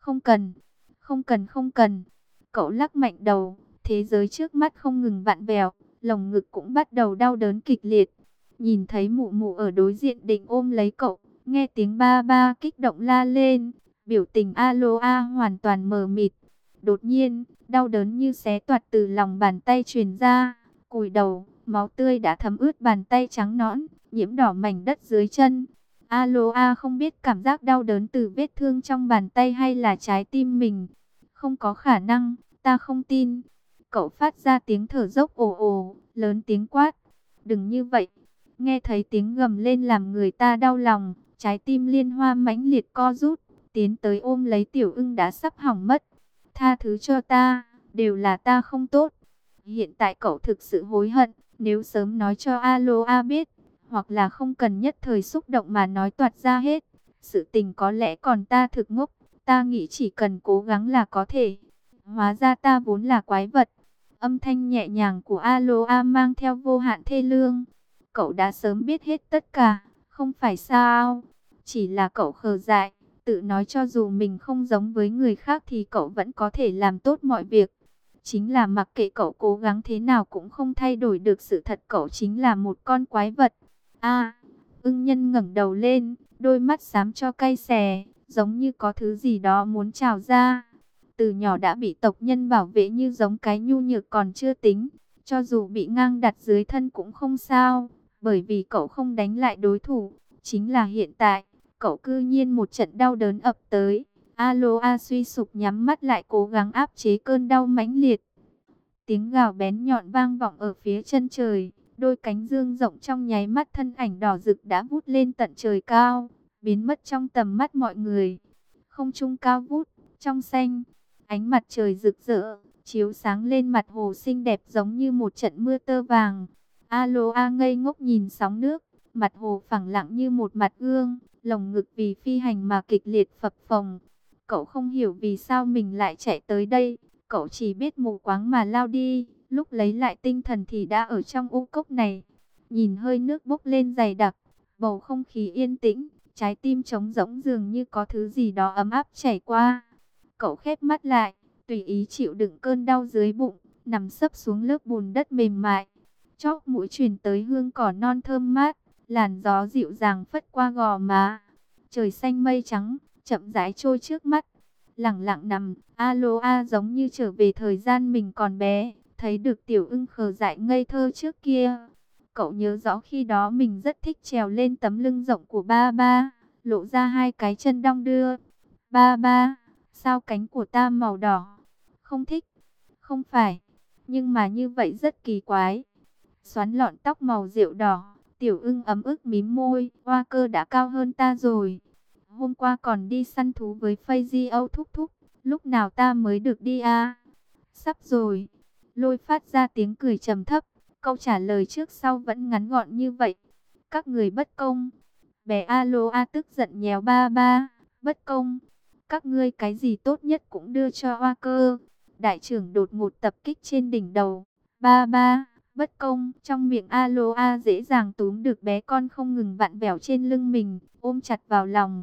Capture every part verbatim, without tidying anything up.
Không cần, không cần, không cần. Cậu lắc mạnh đầu, thế giới trước mắt không ngừng vặn vẹo, lồng ngực cũng bắt đầu đau đớn kịch liệt. Nhìn thấy mụ mụ ở đối diện định ôm lấy cậu, nghe tiếng ba ba kích động la lên, biểu tình Aloha hoàn toàn mờ mịt. Đột nhiên, đau đớn như xé toạc từ lòng bàn tay truyền ra, cùi đầu, máu tươi đã thấm ướt bàn tay trắng nõn, nhiễm đỏ mảnh đất dưới chân. Aloha không biết cảm giác đau đớn từ vết thương trong bàn tay hay là trái tim mình. Không có khả năng, ta không tin. Cậu phát ra tiếng thở dốc ồ ồ, lớn tiếng quát. Đừng như vậy. Nghe thấy tiếng gầm lên làm người ta đau lòng, trái tim Liên Hoa mãnh liệt co rút, tiến tới ôm lấy Tiểu Ưng đã sắp hỏng mất. Tha thứ cho ta, đều là ta không tốt. Hiện tại cậu thực sự hối hận, nếu sớm nói cho Aloha biết, hoặc là không cần nhất thời xúc động mà nói toạc ra hết. Sự tình có lẽ còn ta thực ngốc, ta nghĩ chỉ cần cố gắng là có thể. Hóa ra ta vốn là quái vật. Âm thanh nhẹ nhàng của Aloha mang theo vô hạn thê lương. Cậu đã sớm biết hết tất cả, không phải sao? Chỉ là cậu khờ dại, tự nói cho dù mình không giống với người khác thì cậu vẫn có thể làm tốt mọi việc. Chính là mặc kệ cậu cố gắng thế nào cũng không thay đổi được sự thật, cậu chính là một con quái vật. A, Ưng Nhân ngẩng đầu lên, đôi mắt xám cho cay xè, giống như có thứ gì đó muốn trào ra. Từ nhỏ đã bị tộc nhân bảo vệ như giống cái nhu nhược còn chưa tính, cho dù bị ngang đặt dưới thân cũng không sao, bởi vì cậu không đánh lại đối thủ. Chính là hiện tại, cậu cư nhiên một trận đau đớn ập tới. Aloha suy sụp nhắm mắt lại cố gắng áp chế cơn đau mãnh liệt. Tiếng gào bén nhọn vang vọng ở phía chân trời, đôi cánh dương rộng trong nháy mắt thân ảnh đỏ rực đã vút lên tận trời cao, biến mất trong tầm mắt mọi người. Không trung cao vút, trong xanh, ánh mặt trời rực rỡ, chiếu sáng lên mặt hồ xinh đẹp giống như một trận mưa tơ vàng. Aloha ngây ngốc nhìn sóng nước, mặt hồ phẳng lặng như một mặt gương, lồng ngực vì phi hành mà kịch liệt phập phồng. Cậu không hiểu vì sao mình lại chạy tới đây, cậu chỉ biết mù quáng mà lao đi, lúc lấy lại tinh thần thì đã ở trong u cốc này. Nhìn hơi nước bốc lên dày đặc, bầu không khí yên tĩnh, trái tim trống rỗng dường như có thứ gì đó ấm áp chảy qua. Cậu khép mắt lại, tùy ý chịu đựng cơn đau dưới bụng, nằm sấp xuống lớp bùn đất mềm mại. Chóp mũi truyền tới hương cỏ non thơm mát, làn gió dịu dàng phất qua gò má. Trời xanh mây trắng, chậm rãi trôi trước mắt. Lặng lặng nằm, Aloha giống như trở về thời gian mình còn bé, thấy được Tiểu Ưng khờ dại ngây thơ trước kia. Cậu nhớ rõ khi đó mình rất thích trèo lên tấm lưng rộng của ba ba, lộ ra hai cái chân đong đưa. Ba ba, sao cánh của ta màu đỏ? Không thích, không phải, nhưng mà như vậy rất kỳ quái. Xoắn lọn tóc màu rượu đỏ, Tiểu Ưng ấm ức mím môi, Hoa Cơ đã cao hơn ta rồi. Hôm qua còn đi săn thú với Phây Âu thúc thúc, lúc nào ta mới được đi à? Sắp rồi. Lôi phát ra tiếng cười trầm thấp, câu trả lời trước sau vẫn ngắn gọn như vậy. Các người bất công. Bé Aloha tức giận nhéo ba ba, bất công. Các ngươi cái gì tốt nhất cũng đưa cho Hoa Cơ. Đại trưởng đột ngột tập kích trên đỉnh đầu. Ba ba, bất công. Trong miệng Aloha dễ dàng túm được bé con không ngừng vặn vẹo trên lưng mình, ôm chặt vào lòng.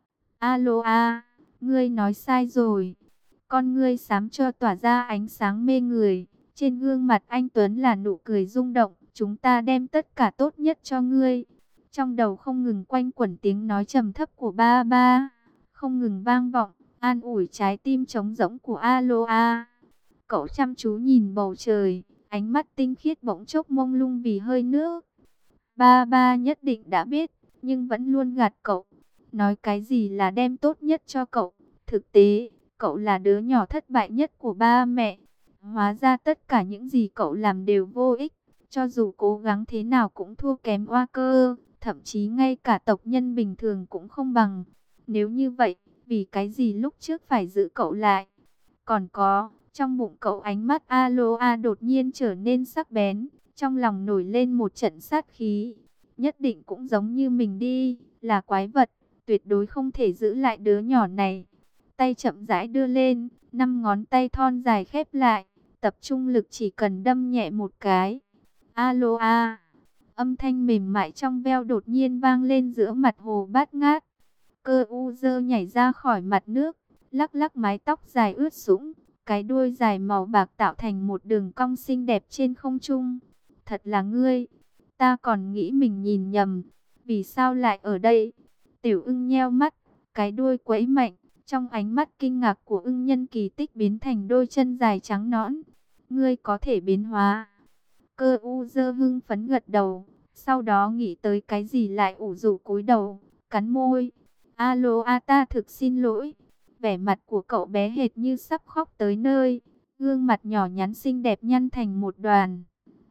Aloha, ngươi nói sai rồi. Con ngươi xám cho tỏa ra ánh sáng mê người. Trên gương mặt anh Tuấn là nụ cười rung động. Chúng ta đem tất cả tốt nhất cho ngươi. Trong đầu không ngừng quanh quẩn tiếng nói trầm thấp của ba ba, không ngừng vang vọng, an ủi trái tim trống rỗng của Aloha. Cậu chăm chú nhìn bầu trời, ánh mắt tinh khiết bỗng chốc mông lung vì hơi nước. Ba ba nhất định đã biết, nhưng vẫn luôn gạt cậu. Nói cái gì là đem tốt nhất cho cậu. Thực tế, cậu là đứa nhỏ thất bại nhất của ba mẹ. Hóa ra tất cả những gì cậu làm đều vô ích. Cho dù cố gắng thế nào cũng thua kém Hoa Cơ. Thậm chí ngay cả tộc nhân bình thường cũng không bằng. Nếu như vậy, vì cái gì lúc trước phải giữ cậu lại? Còn có, trong bụng cậu ánh mắt Aloha đột nhiên trở nên sắc bén. Trong lòng nổi lên một trận sát khí. Nhất định cũng giống như mình đi, là quái vật. Tuyệt đối không thể giữ lại đứa nhỏ này. Tay chậm rãi đưa lên, năm ngón tay thon dài khép lại. Tập trung lực chỉ cần đâm nhẹ một cái. Aloha. Âm thanh mềm mại trong veo đột nhiên vang lên giữa mặt hồ bát ngát. Cơ u dơ nhảy ra khỏi mặt nước, lắc lắc mái tóc dài ướt sũng, cái đuôi dài màu bạc tạo thành một đường cong xinh đẹp trên không trung. Thật là ngươi, ta còn nghĩ mình nhìn nhầm, vì sao lại ở đây? Tiểu ưng nheo mắt, cái đuôi quẫy mạnh, trong ánh mắt kinh ngạc của ưng nhân kỳ tích biến thành đôi chân dài trắng nõn. Ngươi có thể biến hóa. Cơ u dơ hưng phấn gật đầu, sau đó nghĩ tới cái gì lại ủ rũ cúi đầu, cắn môi. Alo a ta thực xin lỗi. Vẻ mặt của cậu bé hệt như sắp khóc tới nơi, gương mặt nhỏ nhắn xinh đẹp nhăn thành một đoàn.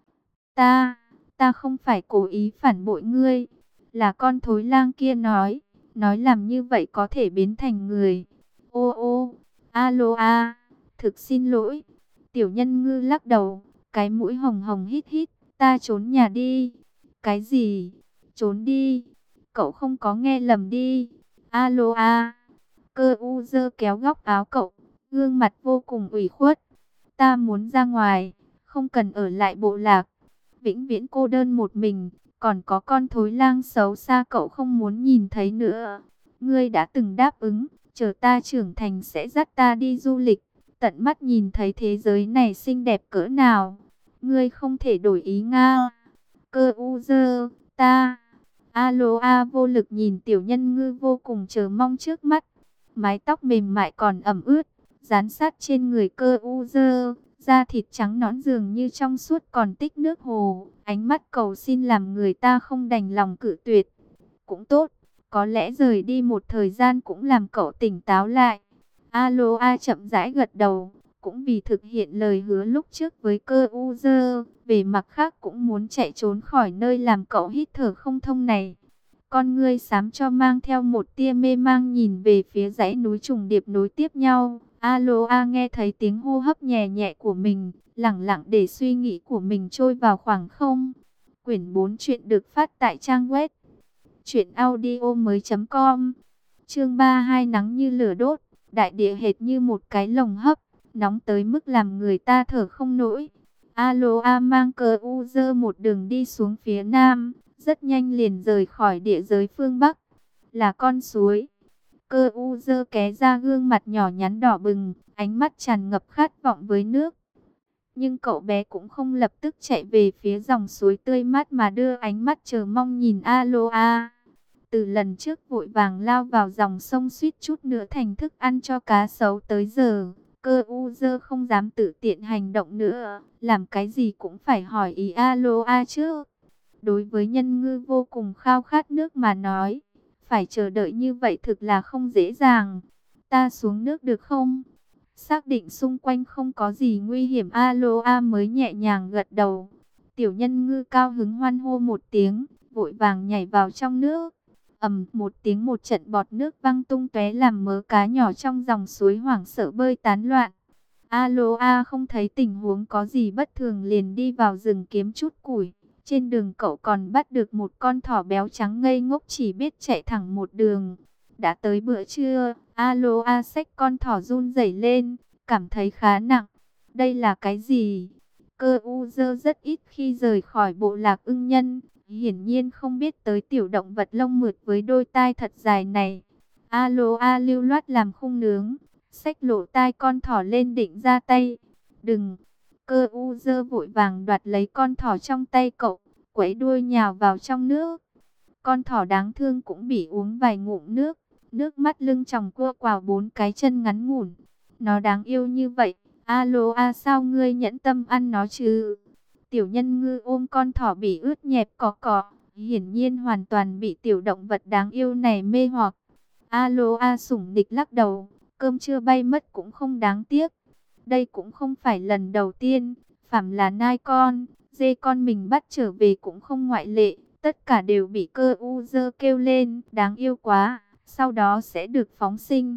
Ta, ta không phải cố ý phản bội ngươi, là con thối lang kia nói, nói làm như vậy có thể biến thành người. Ô ô, alo a, thực xin lỗi. Tiểu nhân ngư lắc đầu, cái mũi hồng hồng hít hít, ta trốn nhà đi. Cái gì? Trốn đi? Cậu không có nghe lầm đi. Alo a. Cơ u dơ kéo góc áo cậu, gương mặt vô cùng ủy khuất. Ta muốn ra ngoài, không cần ở lại bộ lạc. Vĩnh viễn cô đơn một mình, còn có con thối lang xấu xa cậu không muốn nhìn thấy nữa. Ngươi đã từng đáp ứng, chờ ta trưởng thành sẽ dắt ta đi du lịch, tận mắt nhìn thấy thế giới này xinh đẹp cỡ nào. Ngươi không thể đổi ý nga. Cơ u dơ, ta. Alo a vô lực nhìn tiểu nhân ngư vô cùng chờ mong trước mắt. Mái tóc mềm mại còn ẩm ướt, dán sát trên người cơ u dơ. Da thịt trắng nõn dường như trong suốt còn tích nước hồ. Ánh mắt cầu xin làm người ta không đành lòng cự tuyệt. Cũng tốt, có lẽ rời đi một thời gian cũng làm cậu tỉnh táo lại. Alo a chậm rãi gật đầu. Cũng vì thực hiện lời hứa lúc trước với cơ u dơ, về mặt khác cũng muốn chạy trốn khỏi nơi làm cậu hít thở không thông này. Con ngươi xám cho mang theo một tia mê mang nhìn về phía dãy núi trùng điệp nối tiếp nhau. Alo a nghe thấy tiếng hô hấp nhẹ nhẹ của mình, lẳng lặng để suy nghĩ của mình trôi vào khoảng không. Quyển bốn truyện được phát tại trang web truyện audio mới chấm com. Chương ba mươi hai nắng như lửa đốt, đại địa hệt như một cái lồng hấp, nóng tới mức làm người ta thở không nổi. Alo a mang cờ u dơ một đường đi xuống phía nam, rất nhanh liền rời khỏi địa giới phương Bắc. Là con suối. Cơ u dơ ké ra gương mặt nhỏ nhắn đỏ bừng, ánh mắt tràn ngập khát vọng với nước. Nhưng cậu bé cũng không lập tức chạy về phía dòng suối tươi mát mà đưa ánh mắt chờ mong nhìn Alo a. Từ lần trước vội vàng lao vào dòng sông suýt chút nữa thành thức ăn cho cá sấu tới giờ, cơ u dơ không dám tự tiện hành động nữa, làm cái gì cũng phải hỏi ý Alo a trước. Đối với nhân ngư vô cùng khao khát nước mà nói, phải chờ đợi như vậy thực là không dễ dàng. Ta xuống nước được không? Xác định xung quanh không có gì nguy hiểm, Alo a mới nhẹ nhàng gật đầu. Tiểu nhân ngư cao hứng hoan hô một tiếng, vội vàng nhảy vào trong nước. Ầm một tiếng, một trận bọt nước văng tung tóe làm mớ cá nhỏ trong dòng suối hoảng sợ bơi tán loạn. Alo a không thấy tình huống có gì bất thường liền đi vào rừng kiếm chút củi. Trên đường cậu còn bắt được một con thỏ béo trắng ngây ngốc chỉ biết chạy thẳng một đường. Đã tới bữa trưa, Alo a xách con thỏ run rẩy lên, cảm thấy khá nặng. Đây là cái gì? Cơ u dơ rất ít khi rời khỏi bộ lạc ưng nhân, hiển nhiên không biết tới tiểu động vật lông mượt với đôi tai thật dài này. Alo a lưu loát làm khung nướng, xách lộ tai con thỏ lên định ra tay. Đừng! Cơ u dơ vội vàng đoạt lấy con thỏ trong tay cậu, quẫy đuôi nhào vào trong nước. Con thỏ đáng thương cũng bị uống vài ngụm nước, nước mắt lưng tròng cua quào bốn cái chân ngắn ngủn. Nó đáng yêu như vậy, Alo a sao ngươi nhẫn tâm ăn nó chứ? Tiểu nhân ngư ôm con thỏ bị ướt nhẹp cỏ cỏ, hiển nhiên hoàn toàn bị tiểu động vật đáng yêu này mê hoặc. Alo a sủng nịch lắc đầu, cơm trưa bay mất cũng không đáng tiếc. Đây cũng không phải lần đầu tiên, phàm là nai con, dê con mình bắt trở về cũng không ngoại lệ. Tất cả đều bị cơ u dơ kêu lên, đáng yêu quá, sau đó sẽ được phóng sinh.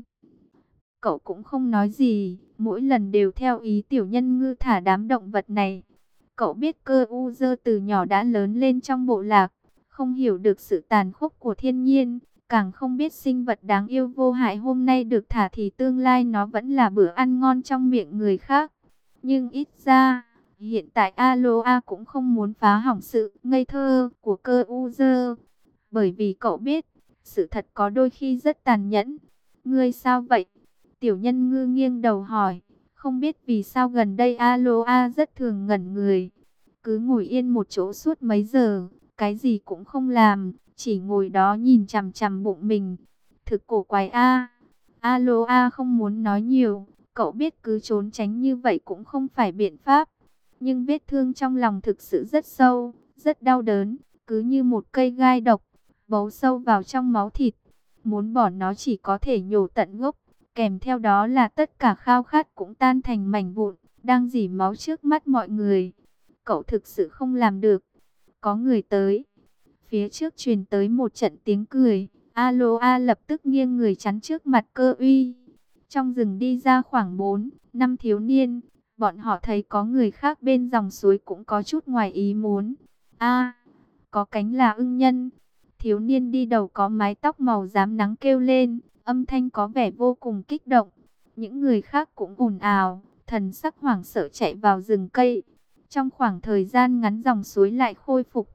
Cậu cũng không nói gì, mỗi lần đều theo ý tiểu nhân ngư thả đám động vật này. Cậu biết cơ u dơ từ nhỏ đã lớn lên trong bộ lạc, không hiểu được sự tàn khốc của thiên nhiên, càng không biết sinh vật đáng yêu vô hại hôm nay được thả thì tương lai nó vẫn là bữa ăn ngon trong miệng người khác. Nhưng ít ra, hiện tại Alo a cũng không muốn phá hỏng sự ngây thơ của cơ u dơ, bởi vì cậu biết, sự thật có đôi khi rất tàn nhẫn. Ngươi sao vậy? Tiểu nhân ngư nghiêng đầu hỏi, không biết vì sao gần đây Aloha rất thường ngẩn người. Cứ ngồi yên một chỗ suốt mấy giờ, cái gì cũng không làm, chỉ ngồi đó nhìn chằm chằm bụng mình. Thực cổ quái a. Aloha không muốn nói nhiều, cậu biết cứ trốn tránh như vậy cũng không phải biện pháp. Nhưng vết thương trong lòng thực sự rất sâu, rất đau đớn, cứ như một cây gai độc, bấu sâu vào trong máu thịt. Muốn bỏ nó chỉ có thể nhổ tận gốc, kèm theo đó là tất cả khao khát cũng tan thành mảnh vụn, đang rỉ máu trước mắt mọi người. Cậu thực sự không làm được. Có người tới. Phía trước truyền tới một trận tiếng cười. Aloha lập tức nghiêng người chắn trước mặt Cơ Uy. Trong rừng đi ra khoảng bốn, năm thiếu niên. Bọn họ thấy có người khác bên dòng suối cũng có chút ngoài ý muốn. A, có cánh là ưng nhân. Thiếu niên đi đầu có mái tóc màu rám nắng kêu lên, âm thanh có vẻ vô cùng kích động. Những người khác cũng ồn ào, thần sắc hoảng sợ chạy vào rừng cây. Trong khoảng thời gian ngắn dòng suối lại khôi phục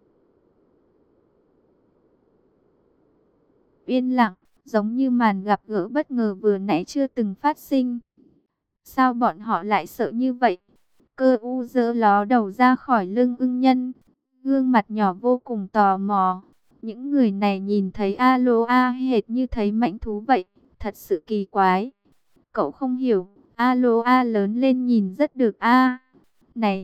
yên lặng, giống như màn gặp gỡ bất ngờ vừa nãy chưa từng phát sinh. Sao bọn họ lại sợ như vậy? Cơ u giơ ló đầu ra khỏi lưng ưng nhân, gương mặt nhỏ vô cùng tò mò. Những người này nhìn thấy Aloha hệt như thấy mãnh thú vậy, thật sự kỳ quái. Cậu không hiểu, Aloha lớn lên nhìn rất được a. Này,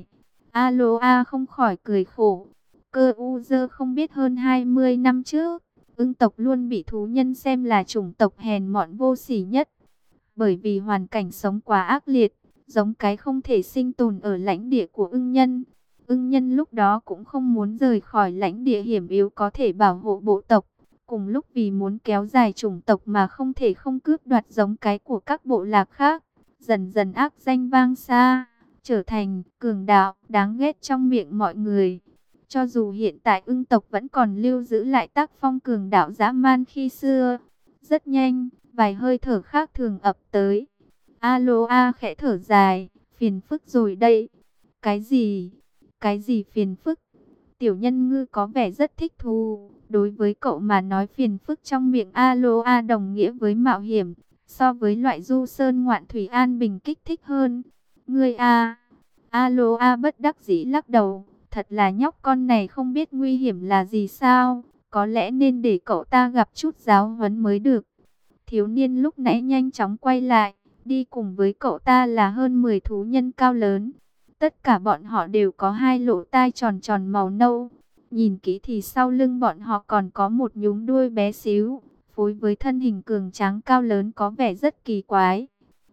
Aloha không khỏi cười khổ. Cơ u dơ không biết hơn hai mươi năm trước, ưng tộc luôn bị thú nhân xem là chủng tộc hèn mọn vô sỉ nhất. Bởi vì hoàn cảnh sống quá ác liệt, giống cái không thể sinh tồn ở lãnh địa của ưng nhân. Ưng nhân lúc đó cũng không muốn rời khỏi lãnh địa hiểm yếu có thể bảo hộ bộ tộc. Cùng lúc vì muốn kéo dài chủng tộc mà không thể không cướp đoạt giống cái của các bộ lạc khác. Dần dần ác danh vang xa, trở thành cường đạo đáng ghét trong miệng mọi người. Cho dù hiện tại ưng tộc vẫn còn lưu giữ lại tác phong cường đạo dã man khi xưa. Rất nhanh, vài hơi thở khác thường ập tới. Aloha khẽ thở dài, phiền phức rồi đây. Cái gì? Cái gì phiền phức? Tiểu nhân ngư có vẻ rất thích thú. Đối với cậu mà nói phiền phức trong miệng Aloha đồng nghĩa với mạo hiểm. So với loại du sơn ngoạn thủy an bình kích thích hơn. Ngươi a. Aloha bất đắc dĩ lắc đầu. Thật là nhóc con này không biết nguy hiểm là gì sao. Có lẽ nên để cậu ta gặp chút giáo huấn mới được. Thiếu niên lúc nãy nhanh chóng quay lại. Đi cùng với cậu ta là hơn mười thú nhân cao lớn. Tất cả bọn họ đều có hai lỗ tai tròn tròn màu nâu. Nhìn kỹ thì sau lưng bọn họ còn có một nhúm đuôi bé xíu. Phối với thân hình cường tráng cao lớn có vẻ rất kỳ quái.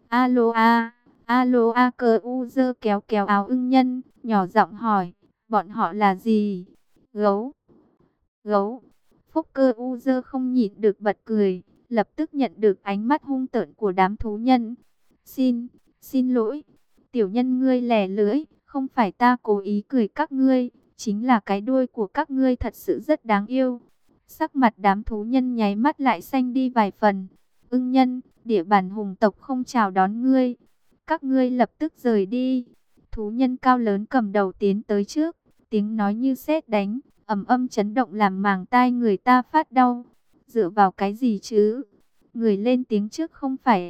Aloha, Aloha. Cơ u dơ kéo kéo áo ưng nhân, nhỏ giọng hỏi, bọn họ là gì? Gấu. Gấu. Phúc Cơ u dơ không nhịn được bật cười, lập tức nhận được ánh mắt hung tợn của đám thú nhân. Xin, xin lỗi. Tiểu nhân ngươi lẻ lưỡi, không phải ta cố ý cười các ngươi, chính là cái đuôi của các ngươi thật sự rất đáng yêu. Sắc mặt đám thú nhân nháy mắt lại xanh đi vài phần. Ưng nhân, địa bàn hùng tộc không chào đón ngươi. Các ngươi lập tức rời đi. Thú nhân cao lớn cầm đầu tiến tới trước, tiếng nói như sét đánh, ầm ầm chấn động làm màng tai người ta phát đau. Dựa vào cái gì chứ? Người lên tiếng trước không phải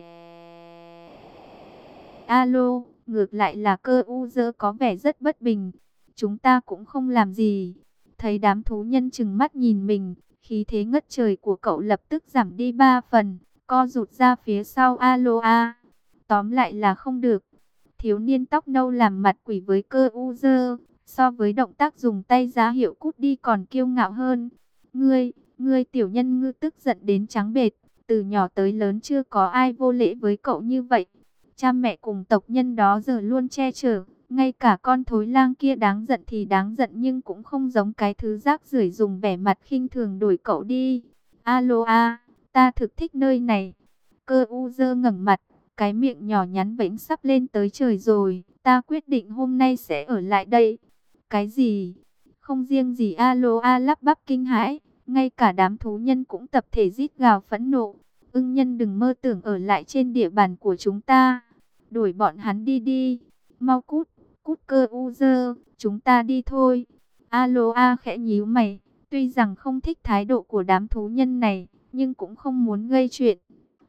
Alo, ngược lại là Cơ u dơ có vẻ rất bất bình. Chúng ta cũng không làm gì. Thấy đám thú nhân chừng mắt nhìn mình, khí thế ngất trời của cậu lập tức giảm đi ba phần, co rụt ra phía sau Aloha. Tóm lại là không được. Thiếu niên tóc nâu làm mặt quỷ với Cơ u dơ, so với động tác dùng tay giá hiệu cút đi còn kiêu ngạo hơn. Ngươi, ngươi tiểu nhân ngư tức giận đến trắng bệch, từ nhỏ tới lớn chưa có ai vô lễ với cậu như vậy. Cha mẹ cùng tộc nhân đó giờ luôn che chở, ngay cả con thối lang kia đáng giận thì đáng giận nhưng cũng không giống cái thứ rác rưởi dùng vẻ mặt khinh thường đuổi cậu đi. Aloha, ta thực thích nơi này. Cơ u dơ ngẩng mặt, cái miệng nhỏ nhắn bỗng sắp lên tới trời rồi. Ta quyết định hôm nay sẽ ở lại đây. Cái gì? Không riêng gì Aloha lắp bắp kinh hãi, ngay cả đám thú nhân cũng tập thể rít gào phẫn nộ. Ưng nhân đừng mơ tưởng ở lại trên địa bàn của chúng ta. Đuổi bọn hắn đi đi. Mau cút, cút Cơ u dơ, chúng ta đi thôi. Aloha khẽ nhíu mày, tuy rằng không thích thái độ của đám thú nhân này, nhưng cũng không muốn gây chuyện.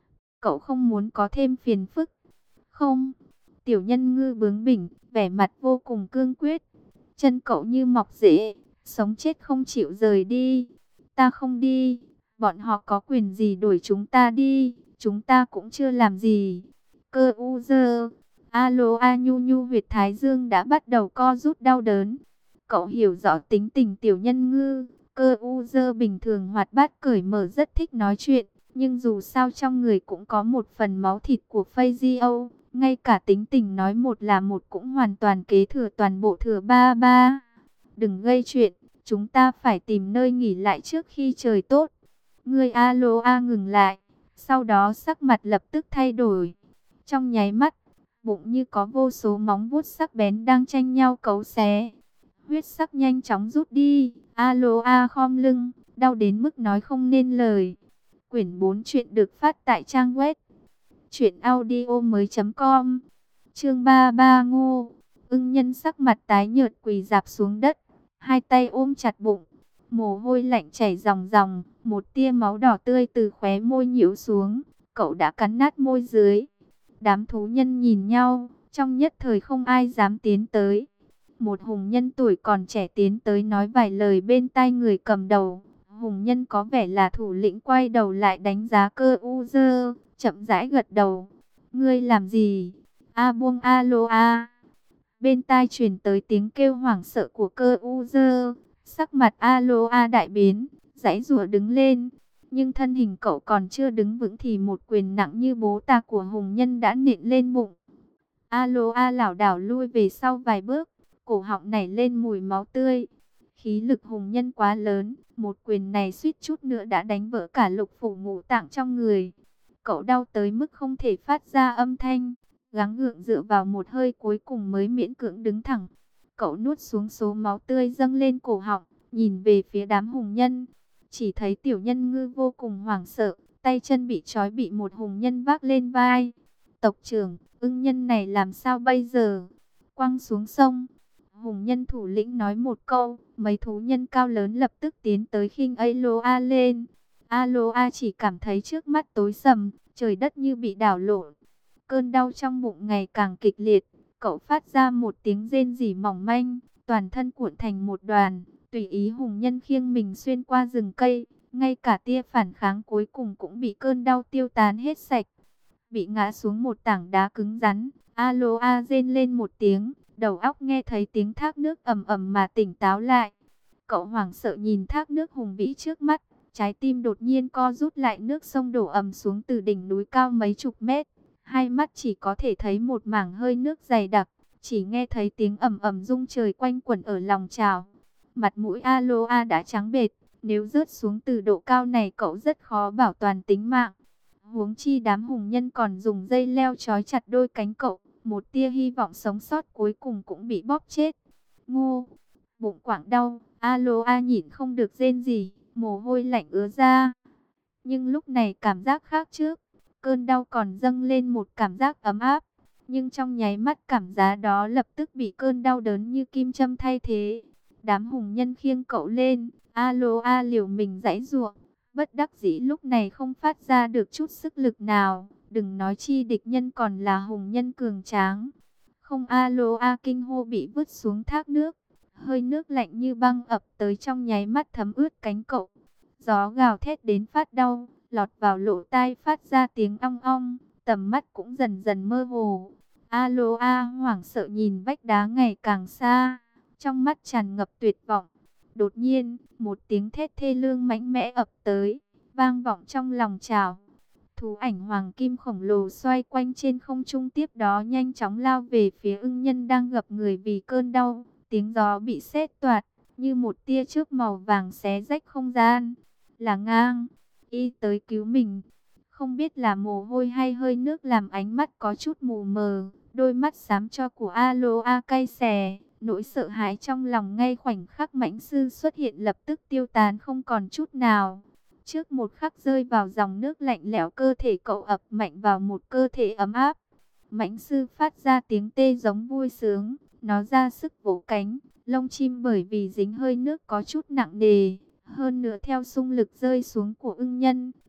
cậu không muốn có thêm phiền phức. Không, tiểu nhân ngư bướng bỉnh, vẻ mặt vô cùng cương quyết. Chân cậu như mọc rễ, sống chết không chịu rời đi. Ta không đi, bọn họ có quyền gì đuổi chúng ta đi, chúng ta cũng chưa làm gì. Cơ u dơ, alo a nhu nhu huyệt thái dương đã bắt đầu co rút đau đớn. Cậu hiểu rõ tính tình tiểu nhân ngư, cơ u dơ bình thường hoạt bát cởi mở rất thích nói chuyện. Nhưng dù sao trong người cũng có một phần máu thịt của Fazio, ngay cả tính tình nói một là một cũng hoàn toàn kế thừa toàn bộ thừa ba ba. Đừng gây chuyện, chúng ta phải tìm nơi nghỉ lại trước khi trời tốt. Ngươi alo a ngừng lại, sau đó sắc mặt lập tức thay đổi. Trong nháy mắt, bụng như có vô số móng vuốt sắc bén đang tranh nhau cấu xé. Huyết sắc nhanh chóng rút đi, alo a khom lưng, đau đến mức nói không nên lời. Quyển bốn truyện được phát tại trang web truyện audio mới chấm com. Chương ba mươi ba Ngô. Ưng Nhân sắc mặt tái nhợt quỳ rạp xuống đất, hai tay ôm chặt bụng, mồ hôi lạnh chảy ròng ròng, một tia máu đỏ tươi từ khóe môi nhiễu xuống, cậu đã cắn nát môi dưới. Đám thú nhân nhìn nhau, trong nhất thời không ai dám tiến tới. Một hùng nhân tuổi còn trẻ tiến tới nói vài lời bên tai người cầm đầu. Hùng nhân có vẻ là thủ lĩnh quay đầu lại đánh giá cơ u dơ, chậm rãi gật đầu. Ngươi làm gì? A buông alo a. Bên tai truyền tới tiếng kêu hoảng sợ của cơ u dơ. Sắc mặt alo a đại biến, giãy giụa đứng lên. Nhưng thân hình cậu còn chưa đứng vững thì một quyền nặng như bố tà của hùng nhân đã nện lên bụng. Alo a lảo đảo lui về sau vài bước, cổ họng nảy lên mùi máu tươi. Khí lực hùng nhân quá lớn, một quyền này suýt chút nữa đã đánh vỡ cả lục phủ ngũ tạng trong người. Cậu đau tới mức không thể phát ra âm thanh, gắng gượng dựa vào một hơi cuối cùng mới miễn cưỡng đứng thẳng. Cậu nuốt xuống số máu tươi dâng lên cổ họng, nhìn về phía đám hùng nhân. Chỉ thấy tiểu nhân ngư vô cùng hoảng sợ, tay chân bị trói bị một hùng nhân vác lên vai. Tộc trưởng, Ưng Nhân này làm sao bây giờ? Quăng xuống sông. Hùng nhân thủ lĩnh nói một câu, mấy thú nhân cao lớn lập tức tiến tới khinh Aloa lên. Aloa chỉ cảm thấy trước mắt tối sầm, trời đất như bị đảo lộn. Cơn đau trong bụng ngày càng kịch liệt, cậu phát ra một tiếng rên rỉ mỏng manh, toàn thân cuộn thành một đoàn, tùy ý hùng nhân khiêng mình xuyên qua rừng cây, ngay cả tia phản kháng cuối cùng cũng bị cơn đau tiêu tán hết sạch. Bị ngã xuống một tảng đá cứng rắn, Aloa rên lên một tiếng. Đầu óc nghe thấy tiếng thác nước ầm ầm mà tỉnh táo lại. Cậu hoảng sợ nhìn thác nước hùng vĩ trước mắt, trái tim đột nhiên co rút lại, nước sông đổ ầm xuống từ đỉnh núi cao mấy chục mét. Hai mắt chỉ có thể thấy một mảng hơi nước dày đặc, chỉ nghe thấy tiếng ầm ầm rung trời quanh quẩn ở lòng trào. Mặt mũi Aloa đã trắng bệch, nếu rớt xuống từ độ cao này cậu rất khó bảo toàn tính mạng. Huống chi đám hùng nhân còn dùng dây leo trói chặt đôi cánh cậu. Một tia hy vọng sống sót cuối cùng cũng bị bóp chết. Ngô, bụng quảng đau, Aloa nhịn không được rên gì, mồ hôi lạnh ứa ra. Nhưng lúc này cảm giác khác trước, cơn đau còn dâng lên một cảm giác ấm áp. Nhưng trong nháy mắt cảm giác đó lập tức bị cơn đau đớn như kim châm thay thế. Đám hùng nhân khiêng cậu lên, Aloa liều mình giãy giụa, bất đắc dĩ lúc này không phát ra được chút sức lực nào. Đừng nói chi địch nhân còn là hùng nhân cường tráng. Không, Aloa kinh hô bị vứt xuống thác nước. Hơi nước lạnh như băng ập tới trong nháy mắt thấm ướt cánh cậu. Gió gào thét đến phát đau, lọt vào lỗ tai phát ra tiếng ong ong. Tầm mắt cũng dần dần mơ hồ. Aloa hoảng sợ nhìn vách đá ngày càng xa, trong mắt tràn ngập tuyệt vọng. Đột nhiên, một tiếng thét thê lương mạnh mẽ ập tới, vang vọng trong lòng trào. Thú ảnh hoàng kim khổng lồ xoay quanh trên không trung, tiếp đó nhanh chóng lao về phía Ưng Nhân đang gập người vì cơn đau. Tiếng gió bị sét toạc, như một tia chớp màu vàng xé rách không gian. Là Ngang, y tới cứu mình. Không biết là mồ hôi hay hơi nước làm ánh mắt có chút mù mờ, đôi mắt xám cho của Aloa cay xè. Nỗi sợ hãi trong lòng ngay khoảnh khắc mãnh sư xuất hiện lập tức tiêu tán không còn chút nào. Trước một khắc rơi vào dòng nước lạnh lẽo, cơ thể cậu ập mạnh vào một cơ thể ấm áp. Mãnh sư phát ra tiếng tê giống vui sướng, nó ra sức vỗ cánh, lông chim bởi vì dính hơi nước có chút nặng nề. Hơn nữa theo xung lực rơi xuống của Ưng Nhân,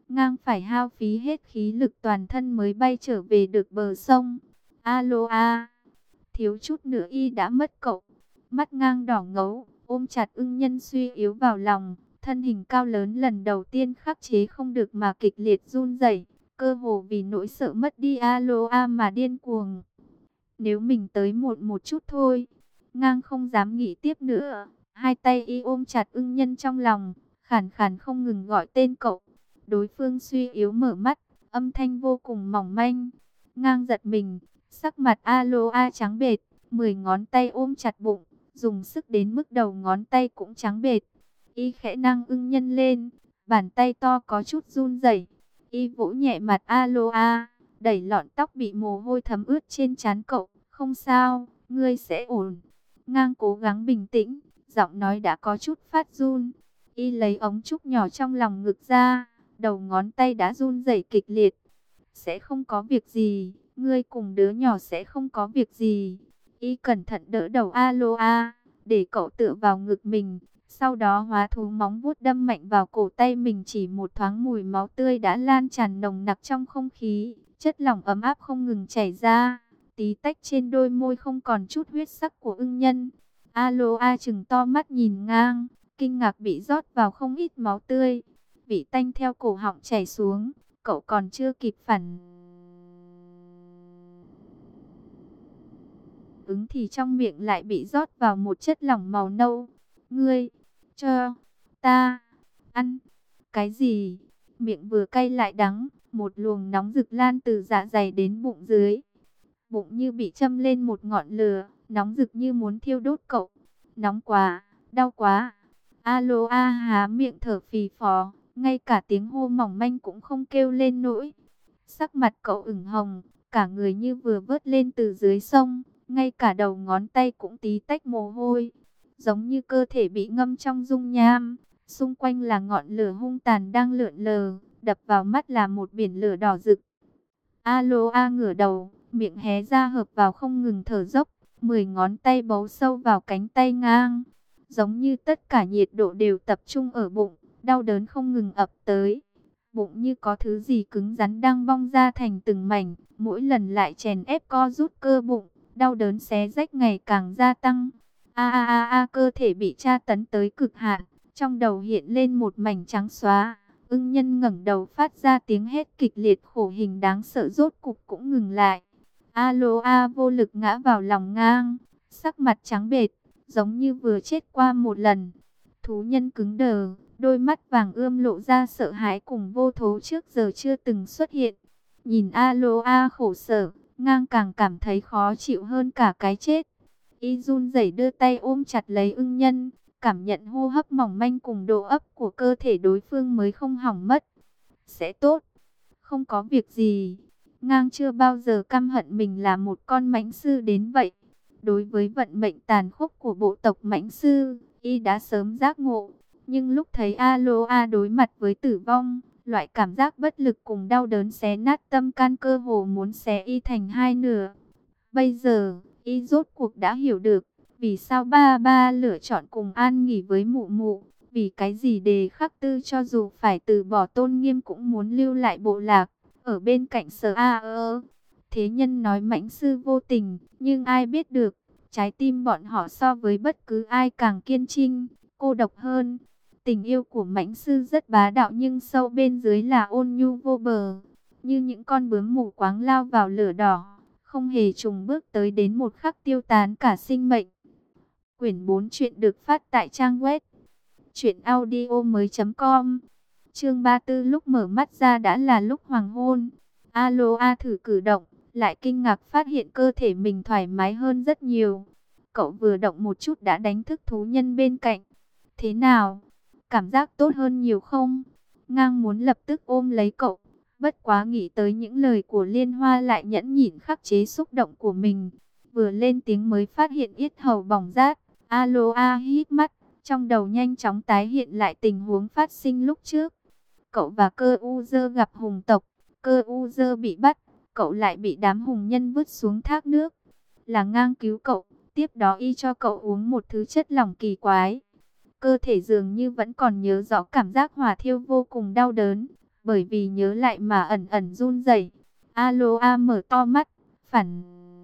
Ngang phải hao phí hết khí lực toàn thân mới bay trở về được bờ sông. Alo a, thiếu chút nữa y đã mất cậu. Mắt Ngang đỏ ngầu, ôm chặt ưng nhân suy yếu vào lòng. Thân hình cao lớn lần đầu tiên khắc chế không được mà kịch liệt run rẩy, cơ hồ vì nỗi sợ mất đi alo a mà điên cuồng. Nếu mình tới muộn một chút thôi. Ngang không dám nghĩ tiếp nữa. Hai tay y ôm chặt ưng nhân trong lòng, khàn khàn không ngừng gọi tên cậu. Đối phương suy yếu mở mắt, âm thanh vô cùng mỏng manh. Ngang giật mình, sắc mặt alo a trắng bệch, mười ngón tay ôm chặt bụng, dùng sức đến mức đầu ngón tay cũng trắng bệch. Y khẽ nâng ưng nhân lên, bàn tay to có chút run rẩy. Y vỗ nhẹ mặt alo a, đẩy lọn tóc bị mồ hôi thấm ướt trên trán cậu. Không sao, ngươi sẽ ổn. Ngang cố gắng bình tĩnh, giọng nói đã có chút phát run. Y lấy ống trúc nhỏ trong lòng ngực ra, đầu ngón tay đã run rẩy kịch liệt. Sẽ không có việc gì, ngươi cùng đứa nhỏ sẽ không có việc gì. Y cẩn thận đỡ đầu alo a, để cậu tựa vào ngực mình. Sau đó hóa thú móng vuốt đâm mạnh vào cổ tay mình, chỉ một thoáng mùi máu tươi đã lan tràn nồng nặc trong không khí. Chất lỏng ấm áp không ngừng chảy ra, tí tách trên đôi môi không còn chút huyết sắc của ưng nhân. Alo a trừng to mắt nhìn Ngang, kinh ngạc bị rót vào không ít máu tươi. Vị tanh theo cổ họng chảy xuống, cậu còn chưa kịp phản ứng thì trong miệng lại bị rót vào một chất lỏng màu nâu. Ngươi, cho, ta, ăn, cái gì? Miệng vừa cay lại đắng, một luồng nóng rực lan từ dạ dày đến bụng dưới. Bụng như bị châm lên một ngọn lửa, nóng rực như muốn thiêu đốt cậu. Nóng quá, đau quá. Alo a há miệng thở phì phò, ngay cả tiếng hô mỏng manh cũng không kêu lên nổi. Sắc mặt cậu ửng hồng, cả người như vừa vớt lên từ dưới sông, ngay cả đầu ngón tay cũng tí tách mồ hôi, giống như cơ thể bị ngâm trong dung nham. Xung quanh là ngọn lửa hung tàn đang lượn lờ, đập vào mắt là một biển lửa đỏ rực. Alo a ngửa đầu, miệng hé ra hợp vào không ngừng thở dốc, mười ngón tay bấu sâu vào cánh tay Ngang, giống như tất cả nhiệt độ đều tập trung ở bụng, đau đớn không ngừng ập tới. Bụng như có thứ gì cứng rắn đang bong ra thành từng mảnh, mỗi lần lại chèn ép co rút cơ bụng, đau đớn xé rách ngày càng gia tăng. A a a a, cơ thể bị tra tấn tới cực hạn, trong đầu hiện lên một mảnh trắng xóa. Ưng nhân ngẩng đầu phát ra tiếng hét kịch liệt, khổ hình đáng sợ rốt cục cũng ngừng lại. Alo a vô lực ngã vào lòng Ngang, sắc mặt trắng bệch, giống như vừa chết qua một lần. Thú nhân cứng đờ, đôi mắt vàng ươm lộ ra sợ hãi cùng vô thố trước giờ chưa từng xuất hiện. Nhìn Alo a khổ sở, Ngang càng cảm thấy khó chịu hơn cả cái chết. Y run rẩy đưa tay ôm chặt lấy ưng nhân, cảm nhận hô hấp mỏng manh cùng độ ấp của cơ thể đối phương mới không hỏng mất. Sẽ tốt, không có việc gì. Ngang chưa bao giờ căm hận mình là một con mãnh sư đến vậy. Đối với vận mệnh tàn khốc của bộ tộc mãnh sư, y đã sớm giác ngộ. Nhưng lúc thấy Alo a đối mặt với tử vong, loại cảm giác bất lực cùng đau đớn xé nát tâm can, cơ hồ muốn xé y thành hai nửa. Bây giờ, y rốt cuộc đã hiểu được, vì sao ba ba lựa chọn cùng an nghỉ với mụ mụ. Vì cái gì Đề Khắc Tư cho dù phải từ bỏ tôn nghiêm cũng muốn lưu lại bộ lạc, ở bên cạnh Sở A ơ. Thế nhân nói mãnh sư vô tình, nhưng ai biết được, trái tim bọn họ so với bất cứ ai càng kiên trinh, cô độc hơn. Tình yêu của mãnh sư rất bá đạo nhưng sâu bên dưới là ôn nhu vô bờ, như những con bướm mù quáng lao vào lửa đỏ, không hề trùng bước tới đến một khắc tiêu tán cả sinh mệnh. Quyển bốn truyện được phát tại trang web truyện audio mới chấm com. Chương ba mươi tư, lúc mở mắt ra đã là lúc hoàng hôn. Alo a thử cử động, lại kinh ngạc phát hiện cơ thể mình thoải mái hơn rất nhiều. Cậu vừa động một chút đã đánh thức thú nhân bên cạnh. Thế nào? Cảm giác tốt hơn nhiều không? Ngang muốn lập tức ôm lấy cậu, bất quá nghĩ tới những lời của Liên Hoa lại nhẫn nhịn khắc chế xúc động của mình. Vừa lên tiếng mới phát hiện yết hầu bỏng rát. Alo a hít mắt, trong đầu nhanh chóng tái hiện lại tình huống phát sinh lúc trước. Cậu và Cơ U Dơ gặp hùng tộc, Cơ U Dơ bị bắt, cậu lại bị đám hùng nhân vứt xuống thác nước. Là Ngang cứu cậu, tiếp đó y cho cậu uống một thứ chất lỏng kỳ quái. Cơ thể dường như vẫn còn nhớ rõ cảm giác hỏa thiêu vô cùng đau đớn, bởi vì nhớ lại mà ẩn ẩn run rẩy. Aloa mở to mắt, phản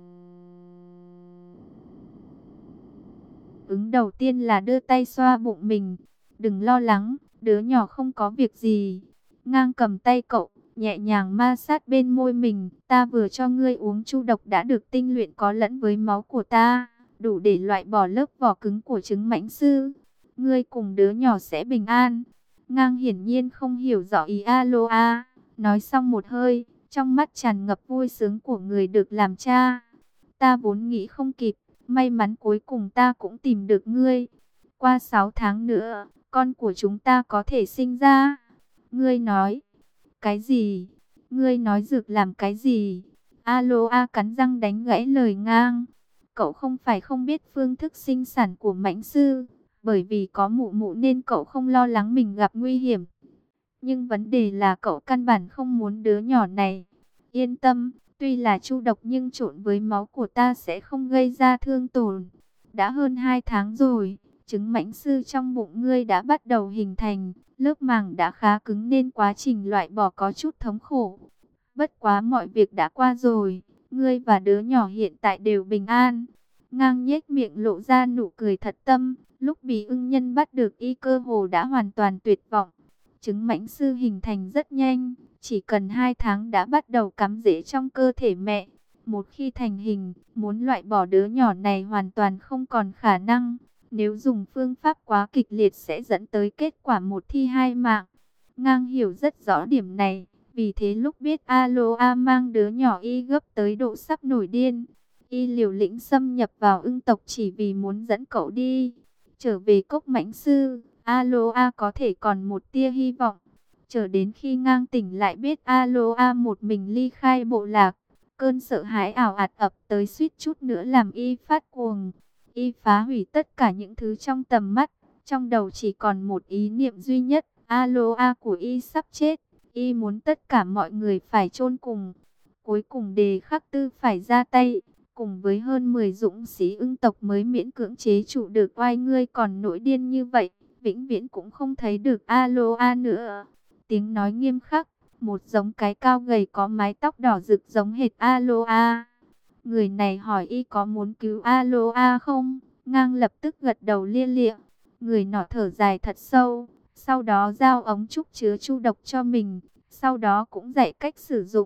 ứng đầu tiên là đưa tay xoa bụng mình. Đừng lo lắng, đứa nhỏ không có việc gì. Ngang cầm tay cậu, nhẹ nhàng ma sát bên môi mình. Ta vừa cho ngươi uống chu độc đã được tinh luyện có lẫn với máu của ta, đủ để loại bỏ lớp vỏ cứng của trứng mãnh sư. Ngươi cùng đứa nhỏ sẽ bình an. Ngang hiển nhiên không hiểu rõ ý Aloa, nói xong một hơi, trong mắt tràn ngập vui sướng của người được làm cha. Ta vốn nghĩ không kịp, may mắn cuối cùng ta cũng tìm được ngươi. Qua sáu tháng nữa, con của chúng ta có thể sinh ra. Ngươi nói, cái gì? Ngươi nói dược làm cái gì? Aloa cắn răng đánh gãy lời Ngang. Cậu không phải không biết phương thức sinh sản của mãnh sư, bởi vì có mụ mụ nên cậu không lo lắng mình gặp nguy hiểm. Nhưng vấn đề là cậu căn bản không muốn đứa nhỏ này. Yên tâm, tuy là chu độc nhưng trộn với máu của ta sẽ không gây ra thương tổn. Đã hơn hai tháng rồi, trứng mãnh sư trong bụng ngươi đã bắt đầu hình thành, lớp màng đã khá cứng nên quá trình loại bỏ có chút thống khổ. Bất quá mọi việc đã qua rồi, ngươi và đứa nhỏ hiện tại đều bình an. Ngang nhếch miệng lộ ra nụ cười thật tâm, lúc bị ưng nhân bắt được y cơ hồ đã hoàn toàn tuyệt vọng. Trứng mãnh sư hình thành rất nhanh, chỉ cần hai tháng đã bắt đầu cắm rễ trong cơ thể mẹ. Một khi thành hình, muốn loại bỏ đứa nhỏ này hoàn toàn không còn khả năng. Nếu dùng phương pháp quá kịch liệt sẽ dẫn tới kết quả một thi hai mạng. Ngang hiểu rất rõ điểm này, vì thế lúc biết Aloa mang đứa nhỏ y gấp tới độ sắp nổi điên. Y liều lĩnh xâm nhập vào ưng tộc chỉ vì muốn dẫn cậu đi. Trở về cốc mãnh sư, Aloa có thể còn một tia hy vọng. Chờ đến khi Ngang tỉnh lại biết Aloa một mình ly khai bộ lạc, cơn sợ hãi ảo ạt ập tới suýt chút nữa làm y phát cuồng. Y phá hủy tất cả những thứ trong tầm mắt, trong đầu chỉ còn một ý niệm duy nhất, Aloa của y sắp chết, y muốn tất cả mọi người phải chôn cùng. Cuối cùng Đề Khắc Tư phải ra tay, cùng với hơn mười dũng sĩ ưng tộc mới miễn cưỡng chế trụ được oai. Ngươi còn nổi điên như vậy, vĩnh viễn cũng không thấy được Aloa nữa. Tiếng nói nghiêm khắc, một giống cái cao gầy có mái tóc đỏ rực giống hệt Aloa. Người này hỏi y có muốn cứu Aloa không? Ngang lập tức gật đầu lia lịa. Người nọ thở dài thật sâu, sau đó giao ống trúc chứa chu độc cho mình, sau đó cũng dạy cách sử dụng.